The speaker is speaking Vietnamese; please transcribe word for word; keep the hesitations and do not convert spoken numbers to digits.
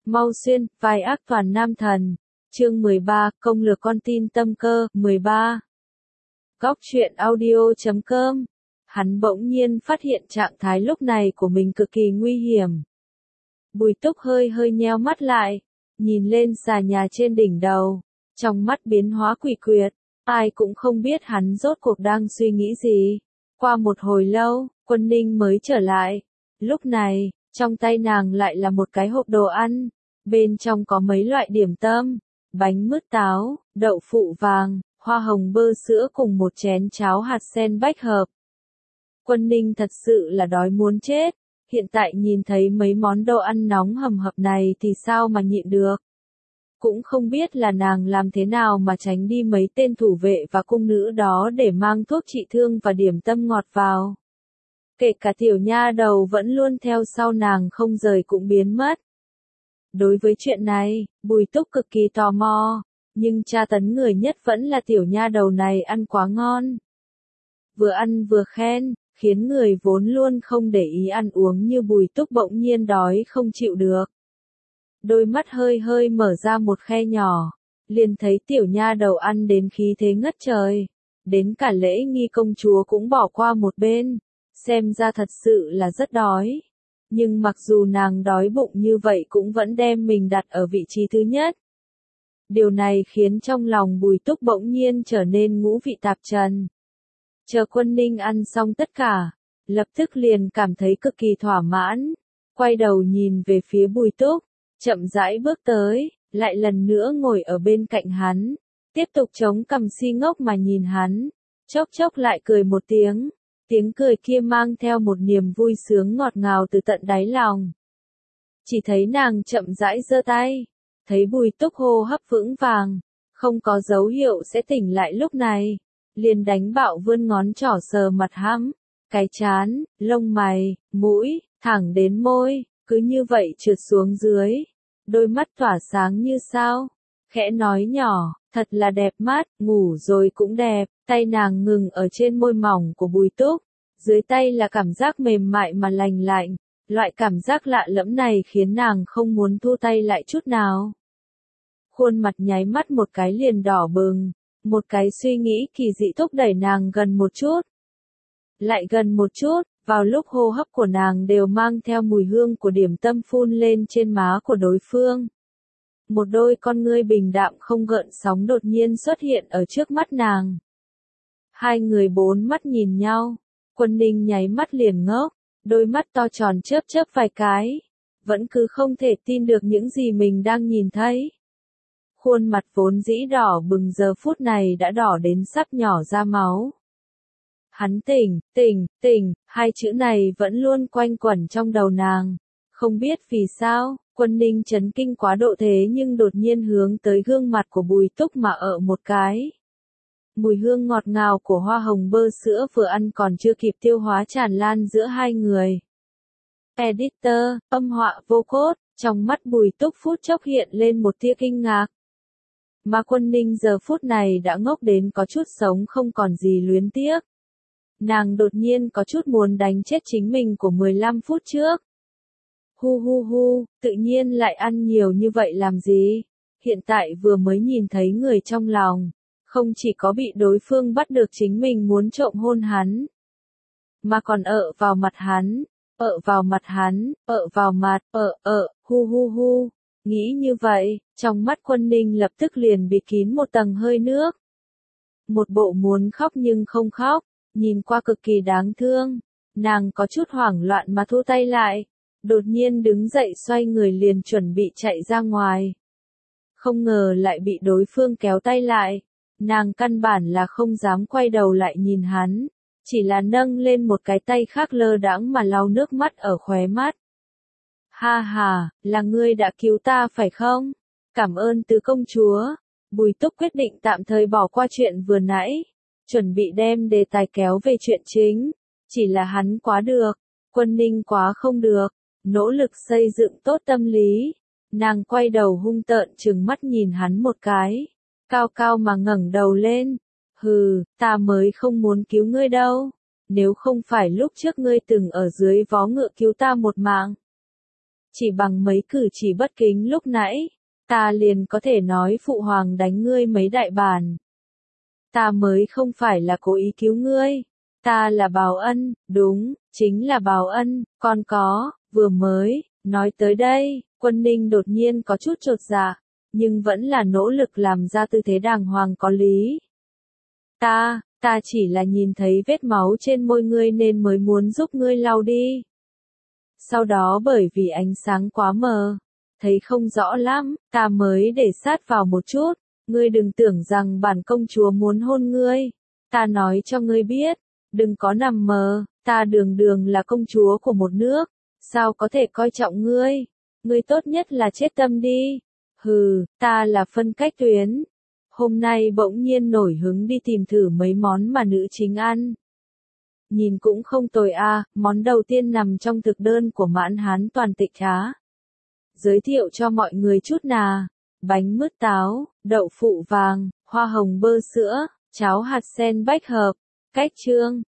Mau Xuyên, vai ác toàn nam thần. Chương mười ba, công lược con tin tâm cơ. mười ba. Góc truyện audio chấm com. Hắn bỗng nhiên phát hiện trạng thái lúc này của mình cực kỳ nguy hiểm. Bùi Túc hơi hơi nheo mắt lại, nhìn lên xà nhà trên đỉnh đầu, trong mắt biến hóa quỷ quyệt, ai cũng không biết hắn rốt cuộc đang suy nghĩ gì. Qua một hồi lâu, Quân Ninh mới trở lại. Lúc này, trong tay nàng lại là một cái hộp đồ ăn, bên trong có mấy loại điểm tâm, bánh mứt táo, đậu phụ vàng, hoa hồng bơ sữa cùng một chén cháo hạt sen bách hợp. Quân Ninh thật sự là đói muốn chết, hiện tại nhìn thấy mấy món đồ ăn nóng hầm hập này thì sao mà nhịn được. Cũng không biết là nàng làm thế nào mà tránh đi mấy tên thủ vệ và cung nữ đó để mang thuốc trị thương và điểm tâm ngọt vào. Kể cả tiểu nha đầu vẫn luôn theo sau nàng không rời cũng biến mất. Đối với chuyện này, Bùi Túc cực kỳ tò mò, nhưng tra tấn người nhất vẫn là tiểu nha đầu này ăn quá ngon. Vừa ăn vừa khen, khiến người vốn luôn không để ý ăn uống như Bùi Túc bỗng nhiên đói không chịu được. Đôi mắt hơi hơi mở ra một khe nhỏ, liền thấy tiểu nha đầu ăn đến khí thế ngất trời, đến cả lễ nghi công chúa cũng bỏ qua một bên, xem ra thật sự là rất đói. Nhưng mặc dù nàng đói bụng như vậy cũng vẫn đem mình đặt ở vị trí thứ nhất. Điều này khiến trong lòng Bùi Túc bỗng nhiên trở nên ngũ vị tạp trần. Chờ Quân Ninh ăn xong tất cả, lập tức liền cảm thấy cực kỳ thỏa mãn, quay đầu nhìn về phía Bùi Túc, chậm rãi bước tới, lại lần nữa ngồi ở bên cạnh hắn, tiếp tục chống cằm si ngốc mà nhìn hắn, chốc chốc lại cười một tiếng, tiếng cười kia mang theo một niềm vui sướng ngọt ngào từ tận đáy lòng. Chỉ thấy nàng chậm rãi giơ tay, thấy Bùi Túc hô hấp vững vàng, không có dấu hiệu sẽ tỉnh lại lúc này, liền đánh bạo vươn ngón trỏ sờ mặt hắn, cái trán, lông mày, mũi, thẳng đến môi, cứ như vậy trượt xuống dưới, đôi mắt tỏa sáng như sao, khẽ nói nhỏ, thật là đẹp mắt, ngủ rồi cũng đẹp. Tay nàng ngừng ở trên môi mỏng của Bùi Túc, dưới tay là cảm giác mềm mại mà lành lạnh, loại cảm giác lạ lẫm này khiến nàng không muốn thu tay lại chút nào. Khuôn mặt nháy mắt một cái liền đỏ bừng, một cái suy nghĩ kỳ dị thúc đẩy nàng gần một chút. Lại gần một chút, vào lúc hô hấp của nàng đều mang theo mùi hương của điểm tâm phun lên trên má của đối phương. Một đôi con ngươi bình đạm không gợn sóng đột nhiên xuất hiện ở trước mắt nàng. Hai người bốn mắt nhìn nhau, Quân Ninh nháy mắt liền ngốc, đôi mắt to tròn chớp chớp vài cái, vẫn cứ không thể tin được những gì mình đang nhìn thấy. Khuôn mặt vốn dĩ đỏ bừng giờ phút này đã đỏ đến sắp nhỏ ra máu. Hắn tỉnh, tỉnh, tỉnh, hai chữ này vẫn luôn quanh quẩn trong đầu nàng, không biết vì sao. Quân Ninh chấn kinh quá độ thế nhưng đột nhiên hướng tới gương mặt của Bùi Túc mà ở một cái. Mùi hương ngọt ngào của hoa hồng bơ sữa vừa ăn còn chưa kịp tiêu hóa tràn lan giữa hai người. Editor, âm họa vô cốt, trong mắt Bùi Túc phút chốc hiện lên một tia kinh ngạc. Mà Quân Ninh giờ phút này đã ngốc đến có chút sống không còn gì luyến tiếc. Nàng đột nhiên có chút muốn đánh chết chính mình của mười lăm phút trước. Hu hu hu, tự nhiên lại ăn nhiều như vậy làm gì? Hiện tại vừa mới nhìn thấy người trong lòng, không chỉ có bị đối phương bắt được chính mình muốn trộm hôn hắn, mà còn ợ vào mặt hắn, ợ vào mặt hắn, ợ vào mặt, ợ ợ, hu hu hu. Nghĩ như vậy, trong mắt Quân Ninh lập tức liền bịt kín một tầng hơi nước. Một bộ muốn khóc nhưng không khóc, nhìn qua cực kỳ đáng thương, nàng có chút hoảng loạn mà thu tay lại. Đột nhiên đứng dậy xoay người liền chuẩn bị chạy ra ngoài. Không ngờ lại bị đối phương kéo tay lại. Nàng căn bản là không dám quay đầu lại nhìn hắn. Chỉ là nâng lên một cái tay khác lơ đãng mà lau nước mắt ở khóe mắt. Ha ha, là ngươi đã cứu ta phải không? Cảm ơn tứ công chúa. Bùi Túc quyết định tạm thời bỏ qua chuyện vừa nãy. Chuẩn bị đem đề tài kéo về chuyện chính. Chỉ là hắn quá được. Quân Ninh quá không được. Nỗ lực xây dựng tốt tâm lý, nàng quay đầu hung tợn trừng mắt nhìn hắn một cái, cao cao mà ngẩng đầu lên, hừ, ta mới không muốn cứu ngươi đâu, nếu không phải lúc trước ngươi từng ở dưới vó ngựa cứu ta một mạng. chỉ bằng mấy cử chỉ bất kính lúc nãy, ta liền có thể nói phụ hoàng đánh ngươi mấy đại bản. Ta mới không phải là cố ý cứu ngươi, ta là báo ân, đúng, chính là báo ân, còn có, vừa mới, nói tới đây, Quân Ninh đột nhiên có chút chột dạ, nhưng vẫn là nỗ lực làm ra tư thế đàng hoàng có lý. Ta, ta chỉ là nhìn thấy vết máu trên môi ngươi nên mới muốn giúp ngươi lau đi. Sau đó bởi vì ánh sáng quá mờ, thấy không rõ lắm, ta mới để sát vào một chút, ngươi đừng tưởng rằng bản công chúa muốn hôn ngươi. Ta nói cho ngươi biết, đừng có nằm mơ, ta đường đường là công chúa của một nước, sao có thể coi trọng ngươi, ngươi tốt nhất là chết tâm đi. Hừ, ta là phân cách tuyến. Hôm nay bỗng nhiên nổi hứng đi tìm thử mấy món mà nữ chính ăn. Nhìn cũng không tồi a, à, món đầu tiên nằm trong thực đơn của Mãn Hán toàn tịch trá. Giới thiệu cho mọi người chút nà, bánh mứt táo, đậu phụ vàng, hoa hồng bơ sữa, cháo hạt sen bách hợp. Cách chương